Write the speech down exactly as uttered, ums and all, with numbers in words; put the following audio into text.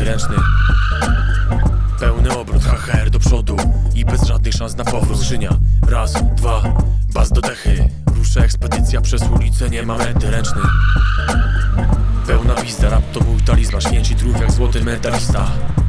ręczny. Pełny obrót, H H R do przodu i bez żadnych szans na powrót. Skrzynia, raz, dwa, bas do dechy. Rusza ekspedycja przez ulicę, nie mam ręty ręczny. Pełna pizda, rap to mój talizman, święci trów jak złoty mentalista.